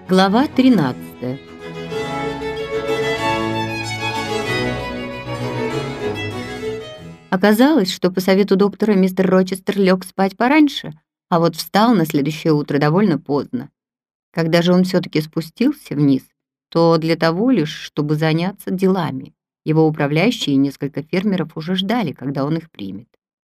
Глава 13. Оказалось, что по совету доктора мистер Рочестер лег спать пораньше, а вот встал на следующее утро довольно поздно. Когда же он все-таки спустился вниз, то для того лишь, чтобы заняться делами. Его управляющие и несколько фермеров уже ждали, когда он их примет.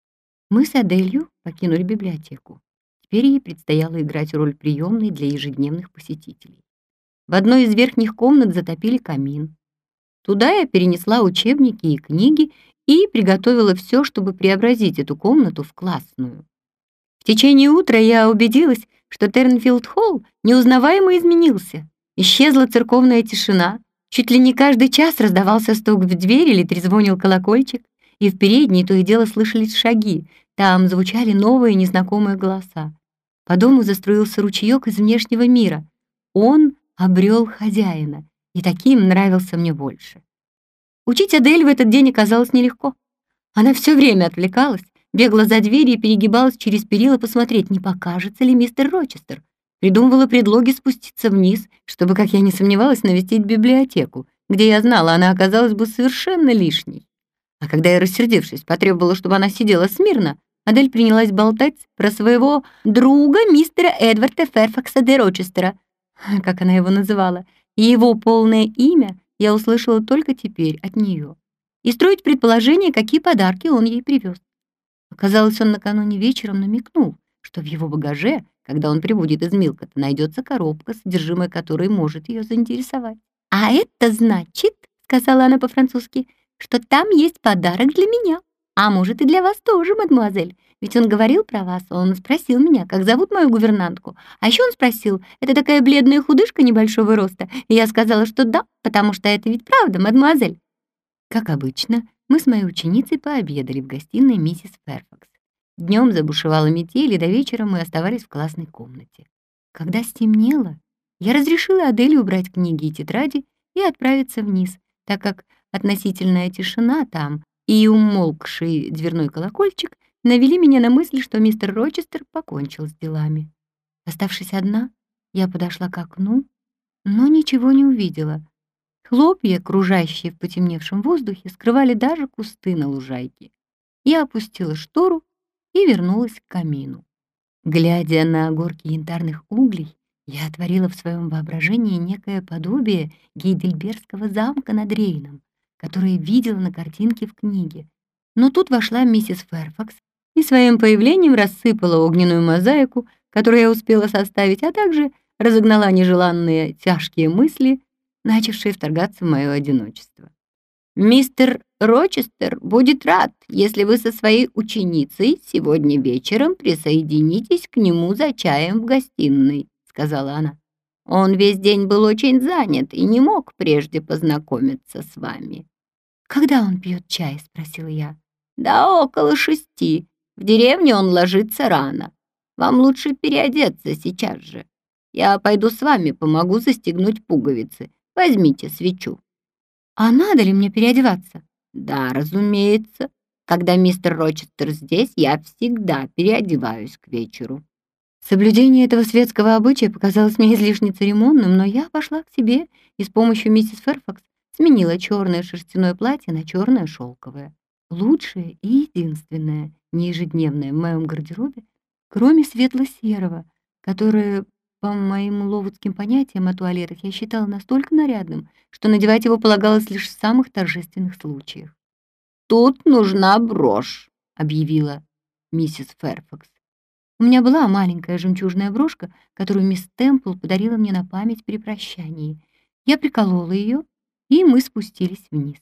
Мы с Аделью покинули библиотеку. Теперь ей предстояло играть роль приемной для ежедневных посетителей. В одной из верхних комнат затопили камин. Туда я перенесла учебники и книги и приготовила все, чтобы преобразить эту комнату в классную. В течение утра я убедилась, что Тернфилд-холл неузнаваемо изменился. Исчезла церковная тишина, чуть ли не каждый час раздавался стук в дверь или трезвонил колокольчик, и в передней то и дело слышались шаги, там звучали новые незнакомые голоса. По дому заструился ручеёк из внешнего мира. Он обрел хозяина, и таким нравился мне больше. Учить Адель в этот день оказалось нелегко. Она все время отвлекалась, бегала за дверь и перегибалась через перила посмотреть, не покажется ли мистер Рочестер. Придумывала предлоги спуститься вниз, чтобы, как я не сомневалась, навестить библиотеку, где я знала, она оказалась бы совершенно лишней. А когда я, рассердившись, потребовала, чтобы она сидела смирно, Адель принялась болтать про своего друга мистера Эдварда Ферфакса де Рочестера, как она его называла, и его полное имя я услышала только теперь от нее, и строить предположение, какие подарки он ей привез. Оказалось, он накануне вечером намекнул, что в его багаже, когда он прибудет из Милкота, найдется коробка, содержимое которой может ее заинтересовать. «А это значит, — сказала она по-французски, — что там есть подарок для меня. А может, и для вас тоже, мадемуазель. Ведь он говорил про вас, он спросил меня, как зовут мою гувернантку. А еще он спросил, это такая бледная худышка небольшого роста. И я сказала, что да, потому что это ведь правда, мадемуазель». Как обычно, мы с моей ученицей пообедали в гостиной миссис Ферфакс. Днем забушевала метель, и до вечера мы оставались в классной комнате. Когда стемнело, я разрешила Аделе убрать книги и тетради и отправиться вниз, так как относительная тишина там и умолкший дверной колокольчик навели меня на мысль, что мистер Рочестер покончил с делами. Оставшись одна, я подошла к окну, но ничего не увидела. Хлопья, кружащие в потемневшем воздухе, скрывали даже кусты на лужайке. Я опустила штору и вернулась к камину. Глядя на горки янтарных углей, я отворила в своем воображении некое подобие Гейдельбергского замка над Рейном, которое видела на картинке в книге. Но тут вошла миссис Ферфакс и своим появлением рассыпала огненную мозаику, которую я успела составить, а также разогнала нежеланные тяжкие мысли, начавшие вторгаться в мое одиночество. «Мистер Рочестер будет рад, если вы со своей ученицей сегодня вечером присоединитесь к нему за чаем в гостиной», — сказала она. «Он весь день был очень занят и не мог прежде познакомиться с вами». «Когда он пьет чай?» — спросила я. «Да около 6. В деревне он ложится рано. Вам лучше переодеться сейчас же. Я пойду с вами, помогу застегнуть пуговицы. Возьмите свечу». «А надо ли мне переодеваться?» «Да, разумеется. Когда мистер Рочестер здесь, я всегда переодеваюсь к вечеру». Соблюдение этого светского обычая показалось мне излишне церемонным, но я пошла к себе и с помощью миссис Ферфакс сменила черное шерстяное платье на черное шелковое. Лучшее и единственное, не ежедневное в моем гардеробе, кроме светло-серого, которое, по моим ловудским понятиям о туалетах, я считала настолько нарядным, что надевать его полагалось лишь в самых торжественных случаях. «Тут нужна брошь», — объявила миссис Ферфакс. У меня была маленькая жемчужная брошка, которую мисс Темпл подарила мне на память при прощании. Я приколола ее, и мы спустились вниз.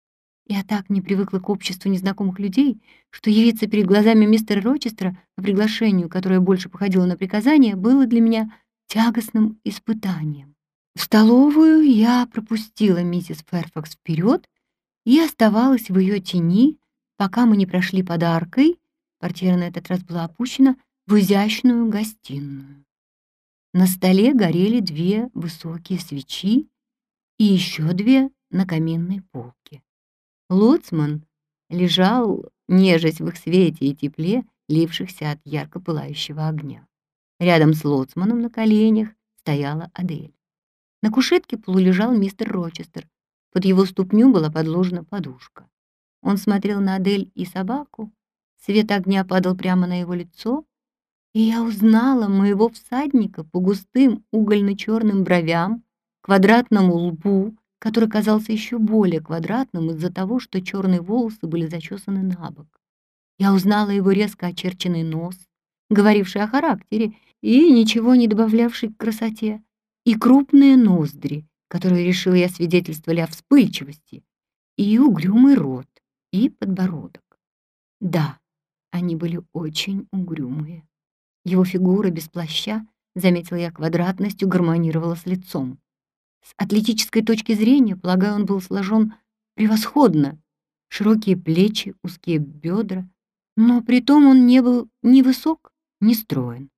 Я так не привыкла к обществу незнакомых людей, что явиться перед глазами мистера Рочестера по приглашению, которое больше походило на приказание, было для меня тягостным испытанием. В столовую я пропустила миссис Ферфакс вперед и оставалась в ее тени, пока мы не прошли под аркой, портьера на этот раз была опущена, в изящную гостиную. На столе горели 2 высокие свечи и еще 2 на каминной полке. Лоцман лежал, нежась в их свете и тепле, лившихся от ярко пылающего огня. Рядом с лоцманом на коленях стояла Адель. На кушетке полулежал мистер Рочестер. Под его ступню была подложена подушка. Он смотрел на Адель и собаку. Свет огня падал прямо на его лицо, и я узнала моего всадника по густым угольно-черным бровям, квадратному лбу, который казался еще более квадратным из-за того, что черные волосы были зачесаны на бок. Я узнала его резко очерченный нос, говоривший о характере и ничего не добавлявший к красоте, и крупные ноздри, которые, решила я, свидетельствовали о вспыльчивости, и угрюмый рот, и подбородок. Да, они были очень угрюмые. Его фигура без плаща, заметила я, квадратностью гармонировала с лицом. С атлетической точки зрения, полагаю, он был сложен превосходно. Широкие плечи, узкие бедра, но притом он не был ни высок, ни строен.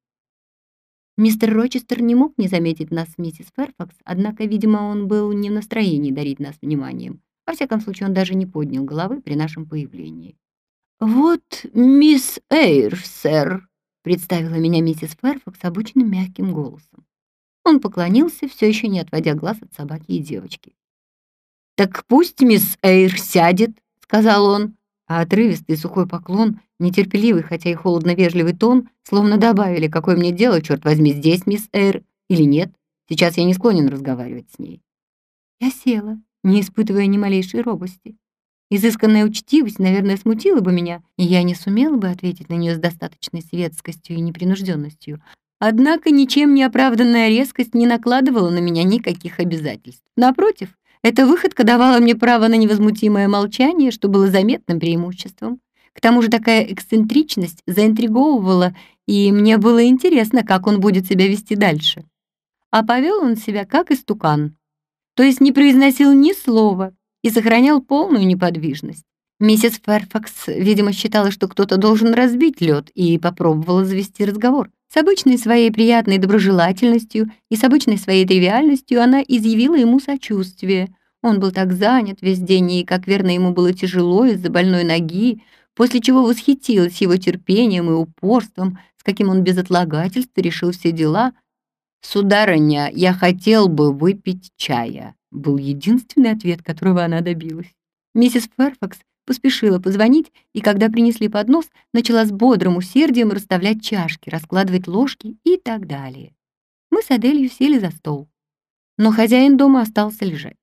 Мистер Рочестер не мог не заметить нас с миссис Ферфакс, однако, видимо, он был не в настроении дарить нас вниманием. Во всяком случае, он даже не поднял головы при нашем появлении. «Вот мисс Эйр, сэр», — представила меня миссис Ферфакс обычным мягким голосом. Он поклонился, все еще не отводя глаз от собаки и девочки. «Так пусть мисс Эйр сядет», — сказал он, а отрывистый сухой поклон, нетерпеливый, хотя и холодно-вежливый тон, словно добавили, какое мне дело, черт возьми, здесь мисс Эйр или нет, сейчас я не склонен разговаривать с ней. Я села, не испытывая ни малейшей робости. Изысканная учтивость, наверное, смутила бы меня, и я не сумела бы ответить на нее с достаточной светскостью и непринужденностью. Однако ничем не оправданная резкость не накладывала на меня никаких обязательств. Напротив, эта выходка давала мне право на невозмутимое молчание, что было заметным преимуществом. К тому же такая эксцентричность заинтриговывала, и мне было интересно, как он будет себя вести дальше. А повел он себя как истукан, то есть не произносил ни слова и сохранял полную неподвижность. Миссис Ферфакс, видимо, считала, что кто-то должен разбить лед, и попробовала завести разговор. С обычной своей приятной доброжелательностью и с обычной своей тривиальностью она изъявила ему сочувствие. Он был так занят весь день, и, как верно, ему было тяжело из-за больной ноги, после чего восхитилась его терпением и упорством, с каким он без отлагательства решил все дела. «Сударыня, я хотел бы выпить чая», был единственный ответ, которого она добилась. Миссис Ферфакс поспешила позвонить, и когда принесли поднос, начала с бодрым усердием расставлять чашки, раскладывать ложки и так далее. Мы с Аделью сели за стол, но хозяин дома остался лежать.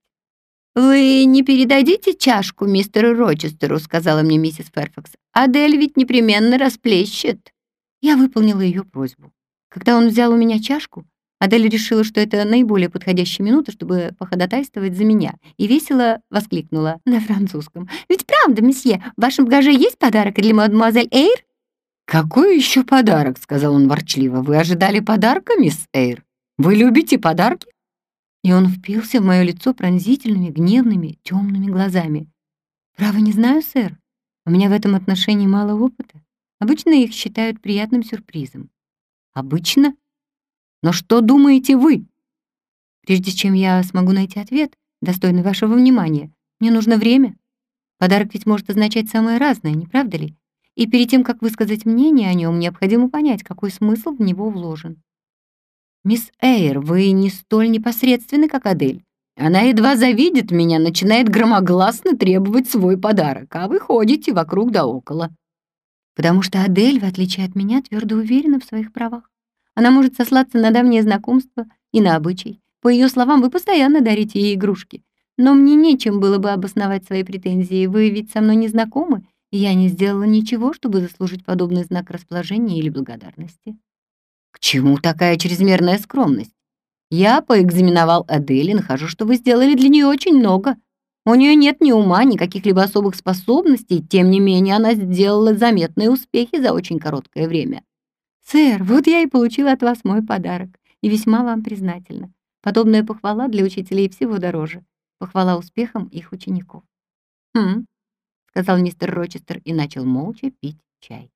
«Вы не передадите чашку мистеру Рочестеру?» — сказала мне миссис Ферфакс. «Адель ведь непременно расплещет». Я выполнила ее просьбу. Когда он взял у меня чашку, Адель решила, что это наиболее подходящая минута, чтобы походатайствовать за меня, и весело воскликнула на французском. «Ведь правда, месье, в вашем багаже есть подарок для мадемуазель Эйр?» «Какой еще подарок?» — сказал он ворчливо. «Вы ожидали подарка, мисс Эйр? Вы любите подарки?» И он впился в мое лицо пронзительными, гневными, темными глазами. «Право не знаю, сэр. У меня в этом отношении мало опыта. Обычно их считают приятным сюрпризом». «Обычно? Но что думаете вы?» «Прежде чем я смогу найти ответ, достойный вашего внимания, мне нужно время. Подарок ведь может означать самое разное, не правда ли? И перед тем, как высказать мнение о нем, необходимо понять, какой смысл в него вложен». «Мисс Эйр, вы не столь непосредственны, как Адель. Она едва завидит меня, начинает громогласно требовать свой подарок, а вы ходите вокруг да около». «Потому что Адель, в отличие от меня, твердо уверена в своих правах. Она может сослаться на давнее знакомство и на обычай. По ее словам, вы постоянно дарите ей игрушки. Но мне нечем было бы обосновать свои претензии. Вы ведь со мной не знакомы, и я не сделала ничего, чтобы заслужить подобный знак расположения или благодарности». «К чему такая чрезмерная скромность? Я поэкзаменовал Адель и нахожу, что вы сделали для нее очень много. У нее нет ни ума, ни каких-либо особых способностей, тем не менее она сделала заметные успехи за очень короткое время». «Сэр, вот я и получила от вас мой подарок, и весьма вам признательна. Подобная похвала для учителей всего дороже. Похвала успехам их учеников». «Хм», — сказал мистер Рочестер и начал молча пить чай.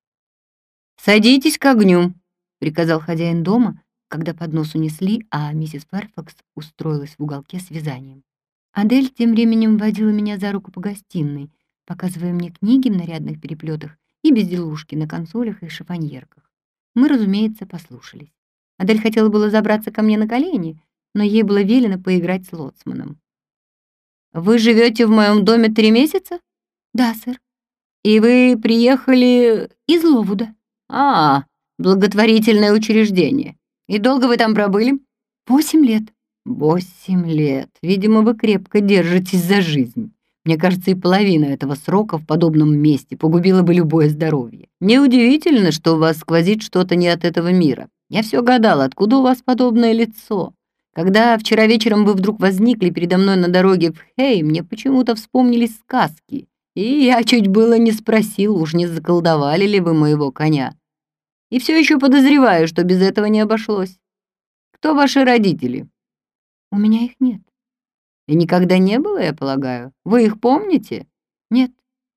«Садитесь к огню», — приказал хозяин дома, когда поднос унесли, а миссис Ферфакс устроилась в уголке с вязанием. Адель тем временем водила меня за руку по гостиной, показывая мне книги в нарядных переплетах и безделушки на консолях и шифоньерках. Мы, разумеется, послушались. Адель хотела было забраться ко мне на колени, но ей было велено поиграть с лоцманом. «Вы живете в моем доме 3 месяца?» «Да, сэр». «И вы приехали из Ловуда?» «А, благотворительное учреждение. И долго вы там пробыли?» 8 лет». 8 лет. Видимо, вы крепко держитесь за жизнь. Мне кажется, и половина этого срока в подобном месте погубила бы любое здоровье. Неудивительно, что у вас сквозит что-то не от этого мира. Я все гадала, откуда у вас подобное лицо. Когда вчера вечером вы вдруг возникли передо мной на дороге в Хей, мне почему-то вспомнились сказки. И я чуть было не спросил, уж не заколдовали ли вы моего коня. И все еще подозреваю, что без этого не обошлось. Кто ваши родители? У меня их нет. И никогда не было, я полагаю? Вы их помните? Нет.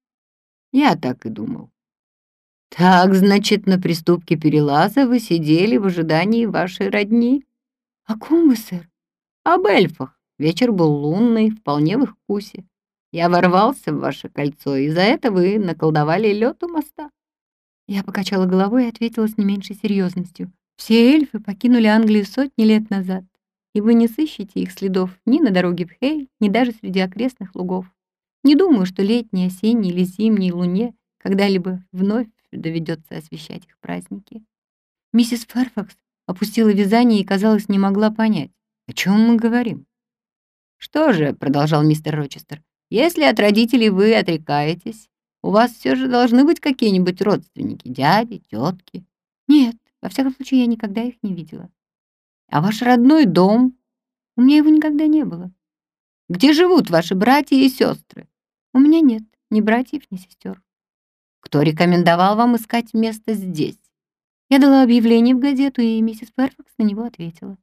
Я так и думал. Так, значит, на приступке перелаза вы сидели в ожидании вашей родни? О ком вы, сэр? Об эльфах. Вечер был лунный, вполне в их вкусе. Я ворвался в ваше кольцо, и за это вы наколдовали лед у моста. Я покачала головой и ответила с не меньшей серьезностью. Все эльфы покинули Англию сотни лет назад, и вы не сыщете их следов ни на дороге в Хей, ни даже среди окрестных лугов. Не думаю, что летней, осенней или зимней луне когда-либо вновь доведется освещать их праздники. Миссис Ферфакс опустила вязание и, казалось, не могла понять, о чем мы говорим. «Что же», — продолжал мистер Рочестер, «если от родителей вы отрекаетесь, у вас все же должны быть какие-нибудь родственники, дяди, тетки». «Нет, во всяком случае, я никогда их не видела». «А ваш родной дом?» «У меня его никогда не было». «Где живут ваши братья и сестры?» «У меня нет ни братьев, ни сестер». «Кто рекомендовал вам искать место здесь?» Я дала объявление в газету, и миссис Ферфакс на него ответила.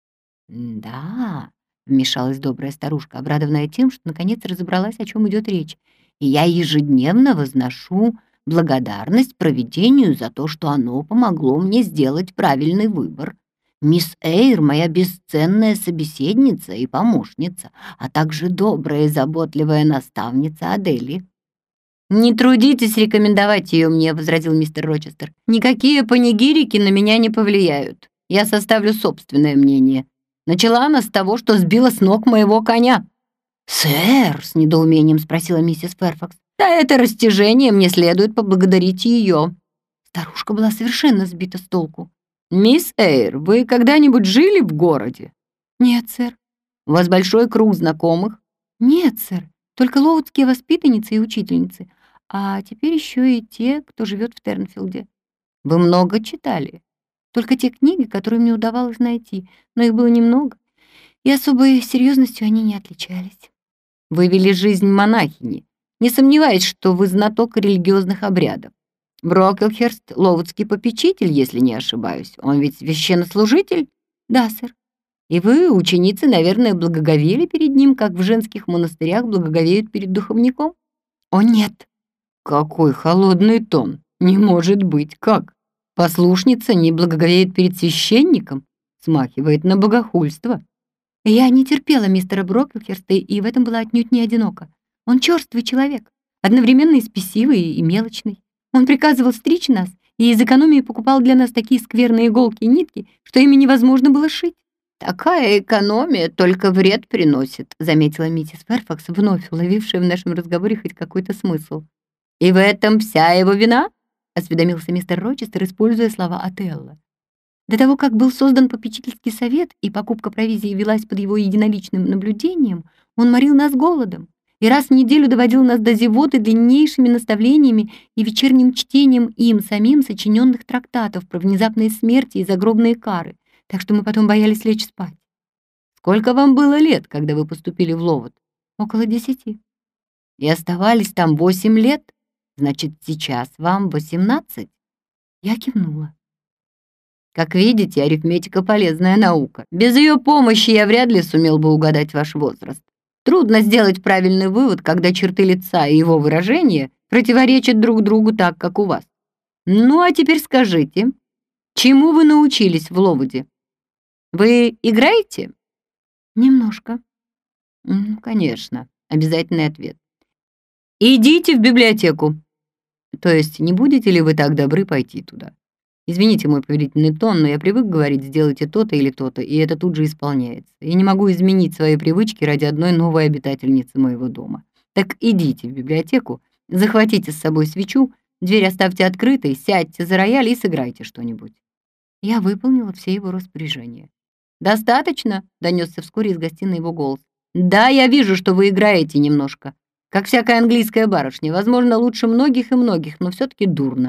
«Да», — вмешалась добрая старушка, обрадованная тем, что наконец разобралась, о чем идет речь. «И я ежедневно возношу благодарность провидению за то, что оно помогло мне сделать правильный выбор. Мисс Эйр — моя бесценная собеседница и помощница, а также добрая и заботливая наставница Адели». «Не трудитесь рекомендовать ее мне», — возразил мистер Рочестер. «Никакие панигирики на меня не повлияют. Я составлю собственное мнение. Начала она с того, что сбила с ног моего коня». «Сэр», — с недоумением спросила миссис Ферфакс, «да это растяжение, мне следует поблагодарить ее». Старушка была совершенно сбита с толку. «Мисс Эйр, вы когда-нибудь жили в городе?» «Нет, сэр». «У вас большой круг знакомых?» «Нет, сэр, только лоудские воспитанницы и учительницы, а теперь еще и те, кто живет в Тернфилде». «Вы много читали?» «Только те книги, которые мне удавалось найти, но их было немного, и особой серьезностью они не отличались». «Вы вели жизнь монахини. Не сомневаюсь, что вы знаток религиозных обрядов. Броклхерст — ловудский попечитель, если не ошибаюсь. Он ведь священнослужитель?» «Да, сэр». «И вы, ученицы, наверное, благоговели перед ним, как в женских монастырях благоговеют перед духовником?» «О, нет!» «Какой холодный тон! Не может быть! Как? Послушница не благоговеет перед священником? Смахивает на богохульство!» Я не терпела мистера Броклхерста, и в этом была отнюдь не одинока. Он черствый человек, одновременно и спесивый, и мелочный. Он приказывал стричь нас и из экономии покупал для нас такие скверные иголки и нитки, что ими невозможно было шить. «Такая экономия только вред приносит», — заметила миссис Ферфакс, вновь уловившая в нашем разговоре хоть какой-то смысл. «И в этом вся его вина?» — осведомился мистер Рочестер, используя слова Отелло. До того, как был создан попечительский совет и покупка провизии велась под его единоличным наблюдением, он морил нас голодом и раз в неделю доводил нас до зевоты длиннейшими наставлениями и вечерним чтением им самим сочиненных трактатов про внезапные смерти и загробные кары, так что мы потом боялись лечь спать. «Сколько вам было лет, когда вы поступили в Ловод?» «Около 10. «И оставались там 8 лет? Значит, сейчас вам 18?» Я кивнула. «Как видите, арифметика — полезная наука. Без ее помощи я вряд ли сумел бы угадать ваш возраст. Трудно сделать правильный вывод, когда черты лица и его выражения противоречат друг другу так, как у вас. Ну, а теперь скажите, чему вы научились в Ловуде? Вы играете?» «Немножко». «Ну, конечно, обязательный ответ. Идите в библиотеку. То есть не будете ли вы так добры пойти туда? Извините мой повелительный тон, но я привык говорить «сделайте то-то или то-то», и это тут же исполняется. Я не могу изменить свои привычки ради одной новой обитательницы моего дома. Так идите в библиотеку, захватите с собой свечу, дверь оставьте открытой, сядьте за рояль и сыграйте что-нибудь». Я выполнила все его распоряжения. «Достаточно?» — донесся вскоре из гостиной его голос. «Да, я вижу, что вы играете немножко. Как всякая английская барышня. Возможно, лучше многих и многих, но все-таки дурно».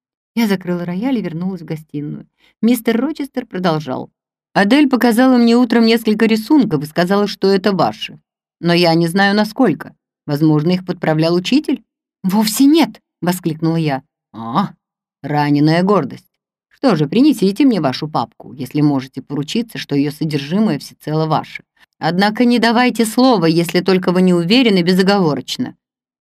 Я закрыла рояль и вернулась в гостиную. Мистер Рочестер продолжал. «Адель показала мне утром несколько рисунков и сказала, что это ваши. Но я не знаю, насколько. Возможно, их подправлял учитель?» «Вовсе нет!» — воскликнула я. «А, раненая гордость. Что же, принесите мне вашу папку, если можете поручиться, что ее содержимое всецело ваше. Однако не давайте слова, если только вы не уверены безоговорочно.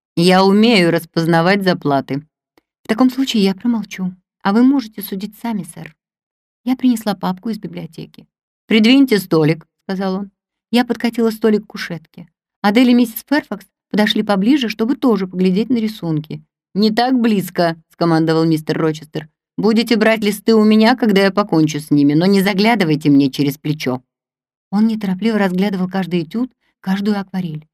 Я умею распознавать заплаты». «В таком случае я промолчу, а вы можете судить сами, сэр». Я принесла папку из библиотеки. «Придвиньте столик», — сказал он. Я подкатила столик к кушетке. Адель и миссис Ферфакс подошли поближе, чтобы тоже поглядеть на рисунки. «Не так близко», — скомандовал мистер Рочестер. «Будете брать листы у меня, когда я покончу с ними, но не заглядывайте мне через плечо». Он неторопливо разглядывал каждый этюд, каждую акварель.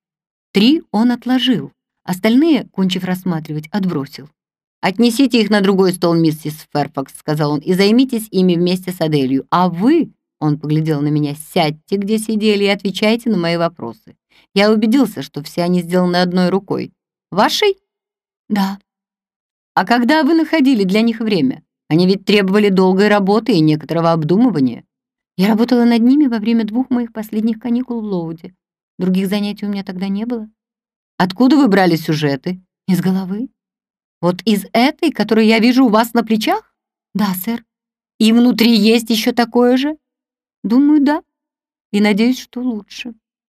3 он отложил, остальные, кончив рассматривать, отбросил. «Отнесите их на другой стол, миссис Ферфакс», — сказал он, «и займитесь ими вместе с Аделью. А вы, — он поглядел на меня, — сядьте, где сидели, и отвечайте на мои вопросы. Я убедился, что все они сделаны одной рукой. Вашей?» «Да». «А когда вы находили для них время? Они ведь требовали долгой работы и некоторого обдумывания». «Я работала над ними во время 2 моих последних каникул в Лоуде. Других занятий у меня тогда не было». «Откуда вы брали сюжеты?» «Из головы». «Вот из этой, которую я вижу у вас на плечах?» «Да, сэр». «И внутри есть еще такое же?» «Думаю, да. И надеюсь, что лучше».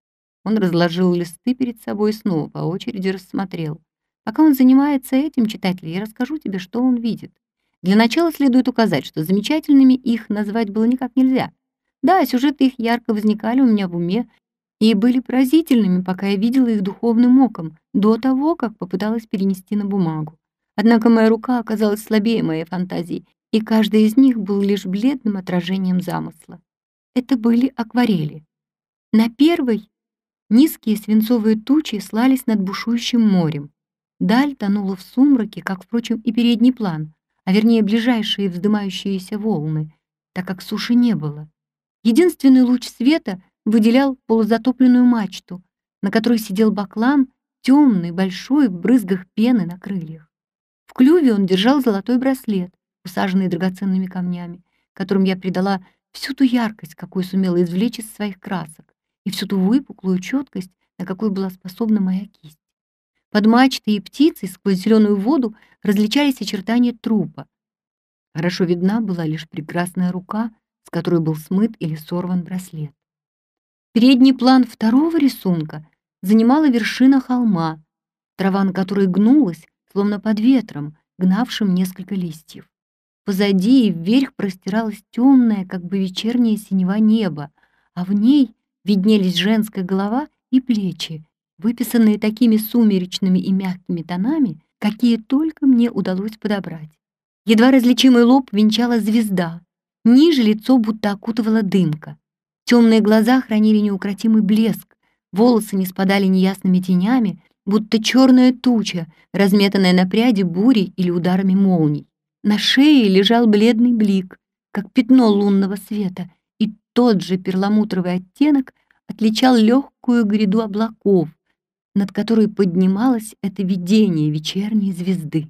Он разложил листы перед собой и снова по очереди рассмотрел. Пока он занимается этим, читатель, я расскажу тебе, что он видит. Для начала следует указать, что замечательными их назвать было никак нельзя. Да, сюжеты их ярко возникали у меня в уме и были поразительными, пока я видела их духовным оком, до того, как попыталась перенести на бумагу. Однако моя рука оказалась слабее моей фантазии, и каждый из них был лишь бледным отражением замысла. Это были акварели. На первой низкие свинцовые тучи слались над бушующим морем. Даль тонула в сумраке, как, впрочем, и передний план, а вернее ближайшие вздымающиеся волны, так как суши не было. Единственный луч света выделял полузатопленную мачту, на которой сидел баклан, темный, большой, в брызгах пены на крыльях. В клюве он держал золотой браслет, усаженный драгоценными камнями, которым я придала всю ту яркость, какую сумела извлечь из своих красок, и всю ту выпуклую четкость, на какую была способна моя кисть. Под мачтой и птицей сквозь зеленую воду различались очертания трупа. Хорошо видна была лишь прекрасная рука, с которой был смыт или сорван браслет. Передний план второго рисунка занимала вершина холма, трава на которой гнулась, словно под ветром, гнавшим несколько листьев. Позади и вверх простиралось темное, как бы вечернее синева небо, а в ней виднелись женская голова и плечи, выписанные такими сумеречными и мягкими тонами, какие только мне удалось подобрать. Едва различимый лоб венчала звезда, ниже лицо будто окутывала дымка. Темные глаза хранили неукротимый блеск, волосы не спадали неясными тенями, будто черная туча, разметанная на пряди бурей или ударами молний. На шее лежал бледный блик, как пятно лунного света, и тот же перламутровый оттенок отличал легкую гряду облаков, над которой поднималось это видение вечерней звезды.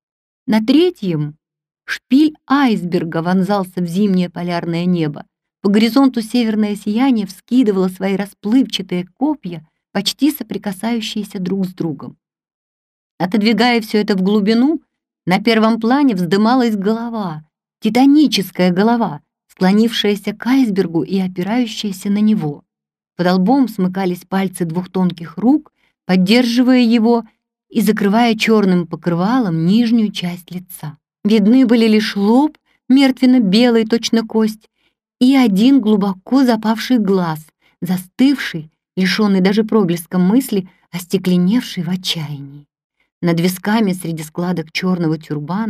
На третьем шпиль айсберга вонзался в зимнее полярное небо. По горизонту северное сияние вскидывало свои расплывчатые копья, почти соприкасающиеся друг с другом. Отодвигая все это в глубину, на первом плане вздымалась голова, титаническая голова, склонившаяся к айсбергу и опирающаяся на него. Под лбом смыкались пальцы 2 тонких рук, поддерживая его и закрывая черным покрывалом нижнюю часть лица. Видны были лишь лоб, мертвенно-белый, точно кость, и один глубоко запавший глаз, застывший, лишенный даже проблеска мысли, остекленевший в отчаянии. Над висками среди складок черного тюрбана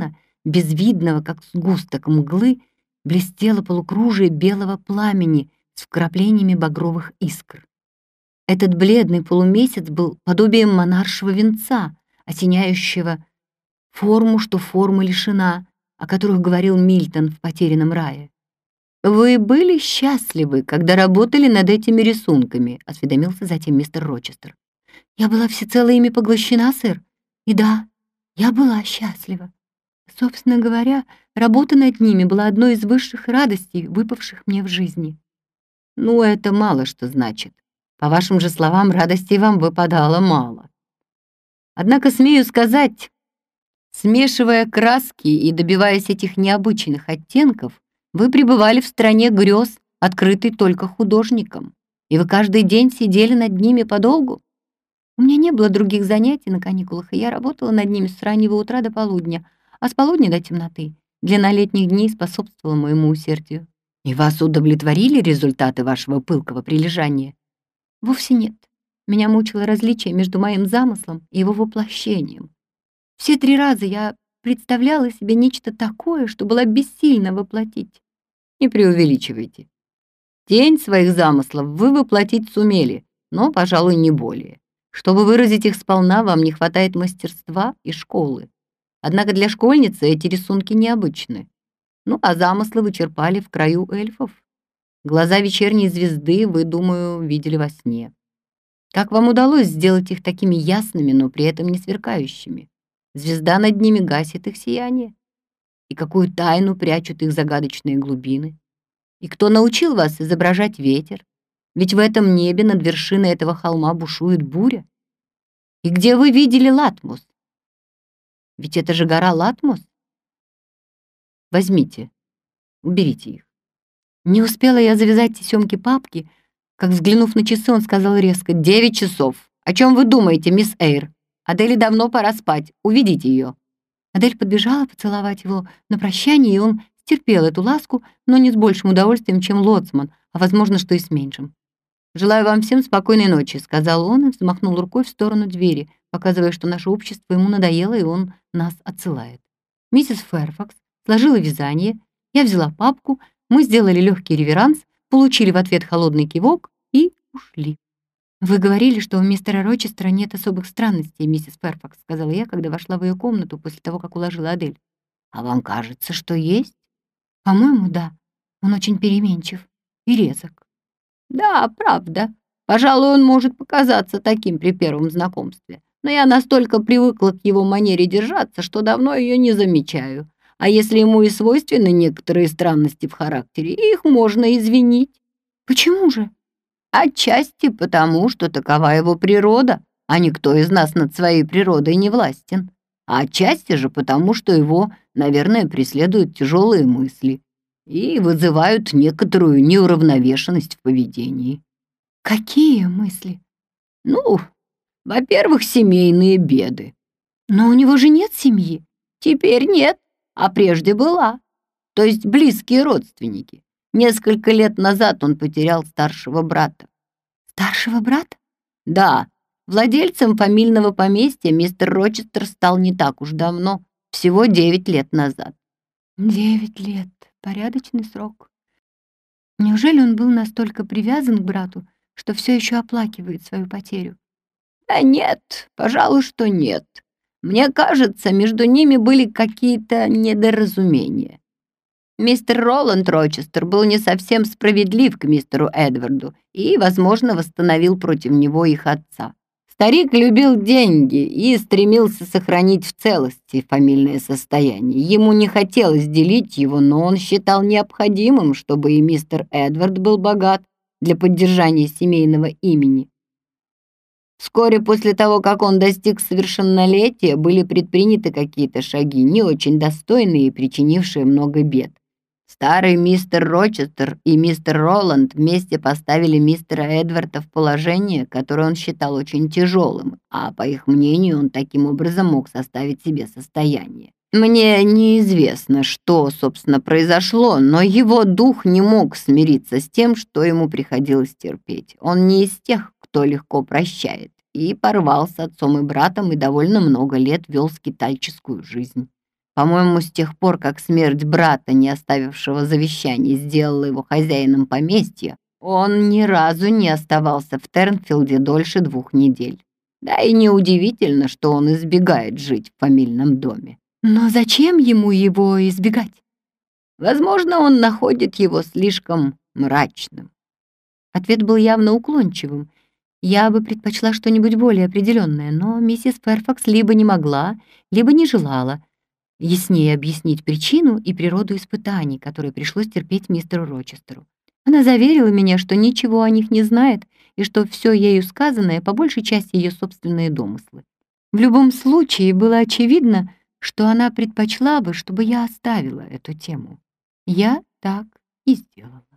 безвидного, как сгусток мглы, блестело полукружие белого пламени с вкраплениями багровых искр. Этот бледный полумесяц был подобием монаршего венца, осеняющего форму, что формы лишена, о которых говорил Мильтон в «Потерянном рае». «Вы были счастливы, когда работали над этими рисунками?» — осведомился затем мистер Рочестер. «Я была всецело ими поглощена, сэр. И да, я была счастлива. Собственно говоря, работа над ними была одной из высших радостей, выпавших мне в жизни». «Ну, это мало что значит. По вашим же словам, радостей вам выпадало мало. Однако, смею сказать, смешивая краски и добиваясь этих необычных оттенков, вы пребывали в стране грез, открытой только художникам, и вы каждый день сидели над ними подолгу. У меня не было других занятий на каникулах, и я работала над ними с раннего утра до полудня, а с полудня до темноты. Длина летних дней способствовала моему усердию. И вас удовлетворили результаты вашего пылкого прилежания? Вовсе нет. Меня мучило различие между моим замыслом и его воплощением. Все 3 раза я представляла себе нечто такое, что была бессильна воплотить. Не преувеличивайте. Тень своих замыслов вы воплотить сумели, но, пожалуй, не более. Чтобы выразить их сполна, вам не хватает мастерства и школы. Однако для школьницы эти рисунки необычны. Ну, а замыслы вы черпали в краю эльфов. Глаза вечерней звезды вы, думаю, видели во сне. Как вам удалось сделать их такими ясными, но при этом не сверкающими? Звезда над ними гасит их сияние. И какую тайну прячут их загадочные глубины? И кто научил вас изображать ветер? Ведь в этом небе над вершиной этого холма бушует буря. И где вы видели Латмус? Ведь это же гора Латмус. Возьмите, уберите их. Не успела я завязать тесёмки папки, как, взглянув на часы, он сказал резко: 9 часов. О чем вы думаете, мисс Эйр? Адели давно пора спать. Уведите ее. Адель подбежала поцеловать его на прощание, и он стерпел эту ласку, но не с большим удовольствием, чем лоцман, а, возможно, что и с меньшим. «Желаю вам всем спокойной ночи», — сказал он и взмахнул рукой в сторону двери, показывая, что наше общество ему надоело, и он нас отсылает. Миссис Фэрфакс сложила вязание, я взяла папку, мы сделали легкий реверанс, получили в ответ холодный кивок и ушли. «Вы говорили, что у мистера Рочестера нет особых странностей, миссис Фэрфакс», — сказала я, когда вошла в ее комнату после того, как уложила Адель. «А вам кажется, что есть?» «По-моему, да. Он очень переменчив и резок». «Да, правда. Пожалуй, он может показаться таким при первом знакомстве. Но я настолько привыкла к его манере держаться, что давно ее не замечаю. А если ему и свойственны некоторые странности в характере, их можно извинить». «Почему же?» «Отчасти потому, что такова его природа, а никто из нас над своей природой не властен. А отчасти же потому, что его, наверное, преследуют тяжелые мысли и вызывают некоторую неуравновешенность в поведении». «Какие мысли?» «Ну, во-первых, семейные беды». «Но у него же нет семьи». «Теперь нет, а прежде была. То есть близкие родственники. Несколько лет назад он потерял старшего брата». «Старшего брата?» «Да. Владельцем фамильного поместья мистер Рочестер стал не так уж давно, всего 9 лет назад». 9 лет. Порядочный срок. Неужели он был настолько привязан к брату, что все еще оплакивает свою потерю? Да нет, пожалуй, что нет. Мне кажется, между ними были какие-то недоразумения. Мистер Роланд Рочестер был не совсем справедлив к мистеру Эдварду и, возможно, восстановил против него их отца. Старик любил деньги и стремился сохранить в целости фамильное состояние. Ему не хотелось делить его, но он считал необходимым, чтобы и мистер Эдвард был богат для поддержания семейного имени. Вскоре после того, как он достиг совершеннолетия, были предприняты какие-то шаги, не очень достойные и причинившие много бед. Старый мистер Рочестер и мистер Роланд вместе поставили мистера Эдварда в положение, которое он считал очень тяжелым, а, по их мнению, он таким образом мог составить себе состояние. Мне неизвестно, что, собственно, произошло, но его дух не мог смириться с тем, что ему приходилось терпеть. Он не из тех, кто легко прощает, и порвал с отцом и братом и довольно много лет вел скитальческую жизнь. По-моему, с тех пор, как смерть брата, не оставившего завещания, сделала его хозяином поместья, он ни разу не оставался в Тернфилде дольше 2 недель. Да и неудивительно, что он избегает жить в фамильном доме. Но зачем ему его избегать? Возможно, он находит его слишком мрачным. Ответ был явно уклончивым. Я бы предпочла что-нибудь более определенное, но миссис Ферфакс либо не могла, либо не желала яснее объяснить причину и природу испытаний, которые пришлось терпеть мистеру Рочестеру. Она заверила меня, что ничего о них не знает и что все ею сказанное по большей части ее собственные домыслы. В любом случае было очевидно, что она предпочла бы, чтобы я оставила эту тему. Я так и сделала.